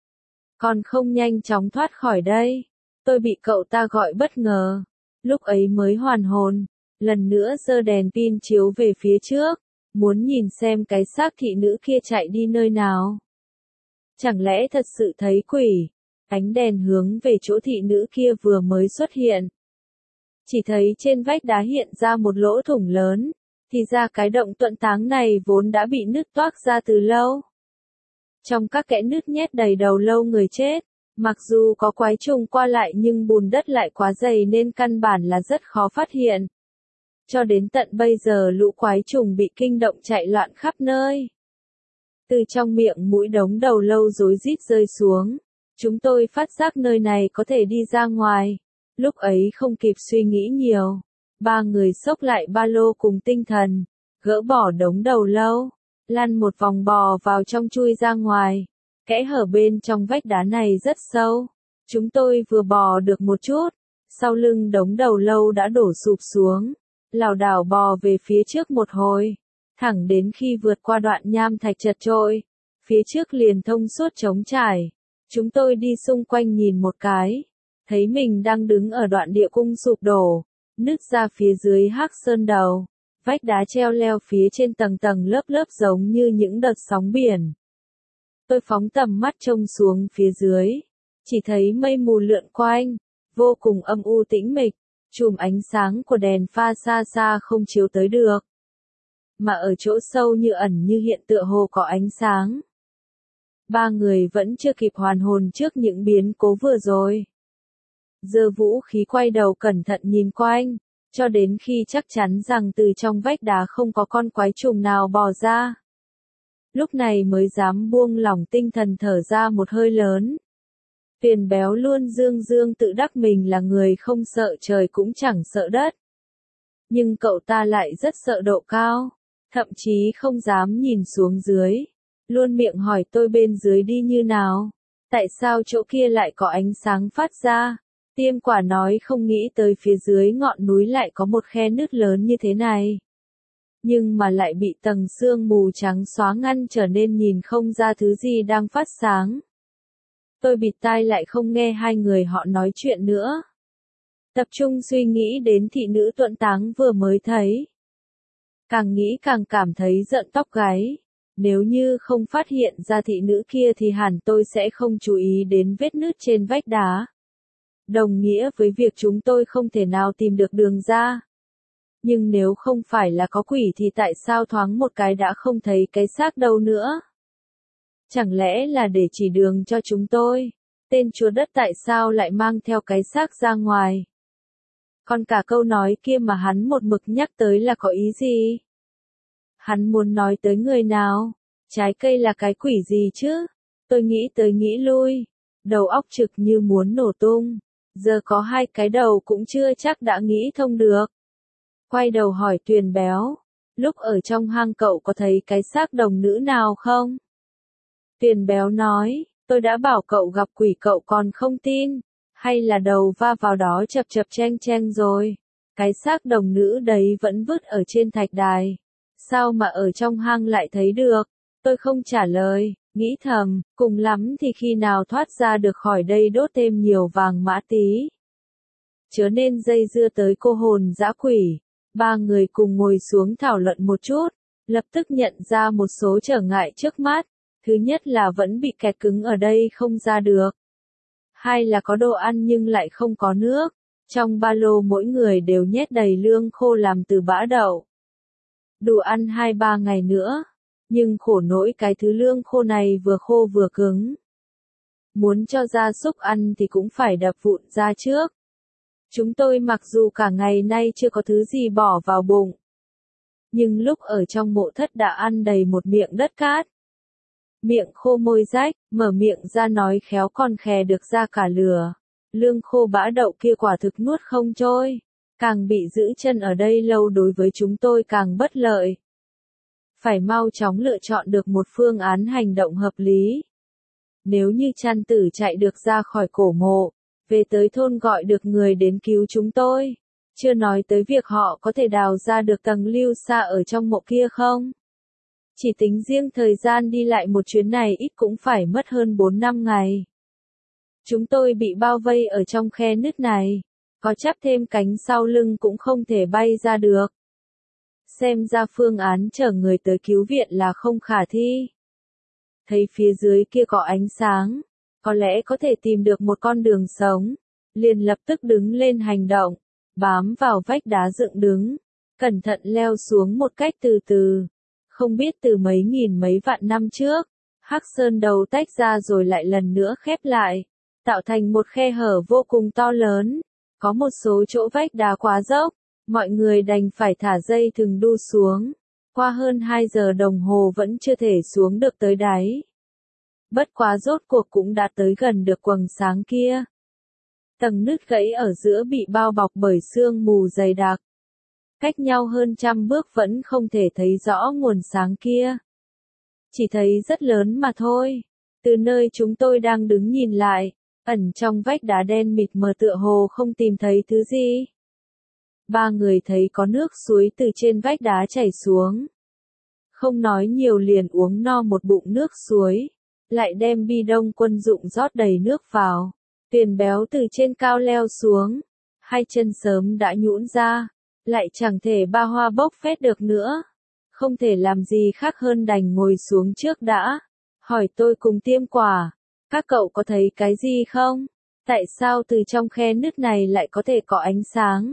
A: Còn không nhanh chóng thoát khỏi đây. Tôi bị cậu ta gọi bất ngờ. Lúc ấy mới hoàn hồn. Lần nữa giơ đèn pin chiếu về phía trước. Muốn nhìn xem cái xác thị nữ kia chạy đi nơi nào. Chẳng lẽ thật sự thấy quỷ? Ánh đèn hướng về chỗ thị nữ kia vừa mới xuất hiện. Chỉ thấy trên vách đá hiện ra một lỗ thủng lớn, thì ra cái động tuẫn táng này vốn đã bị nứt toác ra từ lâu. Trong các kẽ nứt nhét đầy đầu lâu người chết, mặc dù có quái trùng qua lại nhưng bùn đất lại quá dày nên căn bản là rất khó phát hiện. Cho đến tận bây giờ lũ quái trùng bị kinh động chạy loạn khắp nơi. Từ trong miệng mũi đống đầu lâu rối rít rơi xuống. Chúng tôi phát giác nơi này có thể đi ra ngoài. Lúc ấy không kịp suy nghĩ nhiều. Ba người xốc lại ba lô cùng tinh thần. Gỡ bỏ đống đầu lâu. Lăn một vòng bò vào trong chui ra ngoài. Kẽ hở bên trong vách đá này rất sâu. Chúng tôi vừa bò được một chút. Sau lưng đống đầu lâu đã đổ sụp xuống. Lảo đảo bò về phía trước một hồi. Thẳng đến khi vượt qua đoạn nham thạch chật trội. Phía trước liền thông suốt trống trải. Chúng tôi đi xung quanh nhìn một cái. Thấy mình đang đứng ở đoạn địa cung sụp đổ. Nứt ra phía dưới hắc sơn đầu. Vách đá treo leo phía trên tầng tầng lớp lớp giống như những đợt sóng biển. Tôi phóng tầm mắt trông xuống phía dưới. Chỉ thấy mây mù lượn quanh. Vô cùng âm u tĩnh mịch. Chùm ánh sáng của đèn pha xa xa không chiếu tới được. Mà ở chỗ sâu như ẩn như hiện tựa hồ có ánh sáng. Ba người vẫn chưa kịp hoàn hồn trước những biến cố vừa rồi. Giơ vũ khí quay đầu cẩn thận nhìn quanh, cho đến khi chắc chắn rằng từ trong vách đá không có con quái trùng nào bò ra. Lúc này mới dám buông lỏng tinh thần thở ra một hơi lớn. Tuyền béo luôn dương dương tự đắc mình là người không sợ trời cũng chẳng sợ đất. Nhưng cậu ta lại rất sợ độ cao, thậm chí không dám nhìn xuống dưới. Luôn miệng hỏi tôi bên dưới đi như nào, tại sao chỗ kia lại có ánh sáng phát ra. Tiêm quả nói không nghĩ tới phía dưới ngọn núi lại có một khe nứt lớn như thế này. Nhưng mà lại bị tầng sương mù trắng xóa ngăn trở nên nhìn không ra thứ gì đang phát sáng. Tôi bịt tai lại không nghe hai người họ nói chuyện nữa. Tập trung suy nghĩ đến thị nữ tuẫn táng vừa mới thấy. Càng nghĩ càng cảm thấy giận tóc gáy. Nếu như không phát hiện ra thị nữ kia thì hẳn tôi sẽ không chú ý đến vết nứt trên vách đá. Đồng nghĩa với việc chúng tôi không thể nào tìm được đường ra. Nhưng nếu không phải là có quỷ thì tại sao thoáng một cái đã không thấy cái xác đâu nữa? Chẳng lẽ là để chỉ đường cho chúng tôi? Tên chúa đất tại sao lại mang theo cái xác ra ngoài? Còn cả câu nói kia mà hắn một mực nhắc tới là có ý gì? Hắn muốn nói tới người nào? Trái cây là cái quỷ gì chứ? Tôi nghĩ tới nghĩ lui. Đầu óc trực như muốn nổ tung. Giờ có hai cái đầu cũng chưa chắc đã nghĩ thông được. Quay đầu hỏi Tuyền béo. Lúc ở trong hang cậu có thấy cái xác đồng nữ nào không? Tuyền béo nói. Tôi đã bảo cậu gặp quỷ cậu còn không tin. Hay là đầu va vào đó chập chập cheng cheng rồi. Cái xác đồng nữ đấy vẫn vứt ở trên thạch đài. Sao mà ở trong hang lại thấy được? Tôi không trả lời, nghĩ thầm, cùng lắm thì khi nào thoát ra được khỏi đây đốt thêm nhiều vàng mã tí. Chớ nên dây dưa tới cô hồn dã quỷ. Ba người cùng ngồi xuống thảo luận một chút, lập tức nhận ra một số trở ngại trước mắt. Thứ nhất là vẫn bị kẹt cứng ở đây không ra được. Hai là có đồ ăn nhưng lại không có nước. Trong ba lô mỗi người đều nhét đầy lương khô làm từ bã đậu. Đủ ăn hai ba ngày nữa. Nhưng khổ nỗi cái thứ lương khô này vừa khô vừa cứng. Muốn cho gia súc ăn thì cũng phải đập vụn ra trước. Chúng tôi mặc dù cả ngày nay chưa có thứ gì bỏ vào bụng. Nhưng lúc ở trong mộ thất đã ăn đầy một miệng đất cát. Miệng khô môi rách, mở miệng ra nói khéo còn khè được ra cả lửa. Lương khô bã đậu kia quả thực nuốt không trôi. Càng bị giữ chân ở đây lâu đối với chúng tôi càng bất lợi. Phải mau chóng lựa chọn được một phương án hành động hợp lý. Nếu như chăn tử chạy được ra khỏi cổ mộ, về tới thôn gọi được người đến cứu chúng tôi. Chưa nói tới việc họ có thể đào ra được tầng lưu xa ở trong mộ kia không? Chỉ tính riêng thời gian đi lại một chuyến này ít cũng phải mất hơn bốn năm ngày. Chúng tôi bị bao vây ở trong khe nứt này. Có chắp thêm cánh sau lưng cũng không thể bay ra được. Xem ra phương án chở người tới cứu viện là không khả thi. Thấy phía dưới kia có ánh sáng. có lẽ có thể tìm được một con đường sống. Liền lập tức đứng lên hành động, bám vào vách đá dựng đứng, cẩn thận leo xuống một cách từ từ. Không biết từ mấy nghìn mấy vạn năm trước, hắc sơn đầu tách ra rồi lại lần nữa khép lại, tạo thành một khe hở vô cùng to lớn. Có một số chỗ vách đá quá dốc, mọi người đành phải thả dây thừng đu xuống. Qua hơn hai giờ đồng hồ vẫn chưa thể xuống được tới đáy. Bất quá rốt cuộc cũng đã tới gần được quầng sáng kia. Tầng nứt gãy ở giữa bị bao bọc bởi sương mù dày đặc. Cách nhau hơn trăm bước vẫn không thể thấy rõ nguồn sáng kia. Chỉ thấy rất lớn mà thôi. Từ nơi chúng tôi đang đứng nhìn lại, ẩn trong vách đá đen mịt mờ tựa hồ không tìm thấy thứ gì. Ba người thấy có nước suối từ trên vách đá chảy xuống. Không nói nhiều liền uống no một bụng nước suối, lại đem bi đông quân dụng rót đầy nước vào. Tuyền béo từ trên cao leo xuống, hai chân sớm đã nhũn ra, lại chẳng thể ba hoa bốc phét được nữa. Không thể làm gì khác hơn đành ngồi xuống trước đã. Hỏi tôi cùng Tiêm Quả, các cậu có thấy cái gì không? Tại sao từ trong khe nứt này lại có thể có ánh sáng?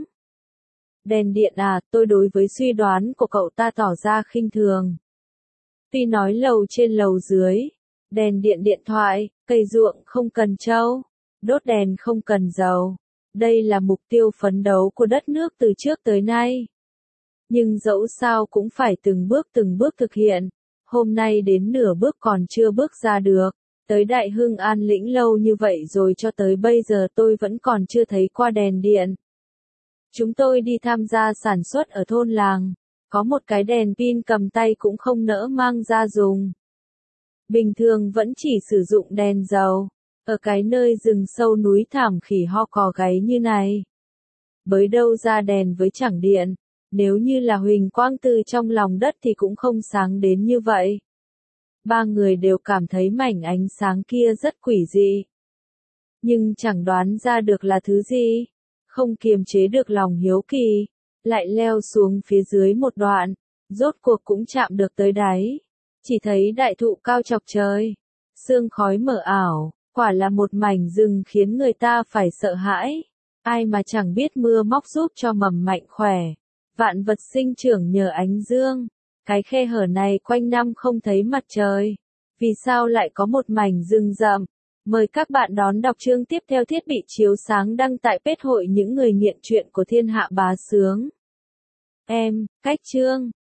A: Đèn điện à, tôi đối với suy đoán của cậu ta tỏ ra khinh thường. Tuy nói lầu trên lầu dưới, đèn điện điện thoại, cây ruộng không cần trâu, đốt đèn không cần dầu. Đây là mục tiêu phấn đấu của đất nước từ trước tới nay. Nhưng dẫu sao cũng phải từng bước từng bước thực hiện. Hôm nay đến nửa bước còn chưa bước ra được. Tới Đại Hưng An Lĩnh lâu như vậy rồi cho tới bây giờ tôi vẫn còn chưa thấy qua đèn điện. Chúng tôi đi tham gia sản xuất ở thôn làng. Có một cái đèn pin cầm tay cũng không nỡ mang ra dùng. Bình thường vẫn chỉ sử dụng đèn dầu. Ở cái nơi rừng sâu núi thảm khỉ ho cò gáy như này. Bới đâu ra đèn với chẳng điện. Nếu như là huỳnh quang từ trong lòng đất thì cũng không sáng đến như vậy. Ba người đều cảm thấy mảnh ánh sáng kia rất quỷ dị. Nhưng chẳng đoán ra được là thứ gì. Không kiềm chế được lòng hiếu kỳ. Lại leo xuống phía dưới một đoạn. Rốt cuộc cũng chạm được tới đáy. Chỉ thấy đại thụ cao chọc trời. Sương khói mờ ảo. Quả là một mảnh rừng khiến người ta phải sợ hãi. Ai mà chẳng biết mưa móc giúp cho mầm mạnh khỏe. Vạn vật sinh trưởng nhờ ánh dương. Cái khe hở này quanh năm không thấy mặt trời. Vì sao lại có một mảnh rừng rậm? Mời các bạn đón đọc chương tiếp theo thiết bị chiếu sáng đăng tại page hội những người nghiện truyện của thiên hạ bá sướng. Em, cách chương.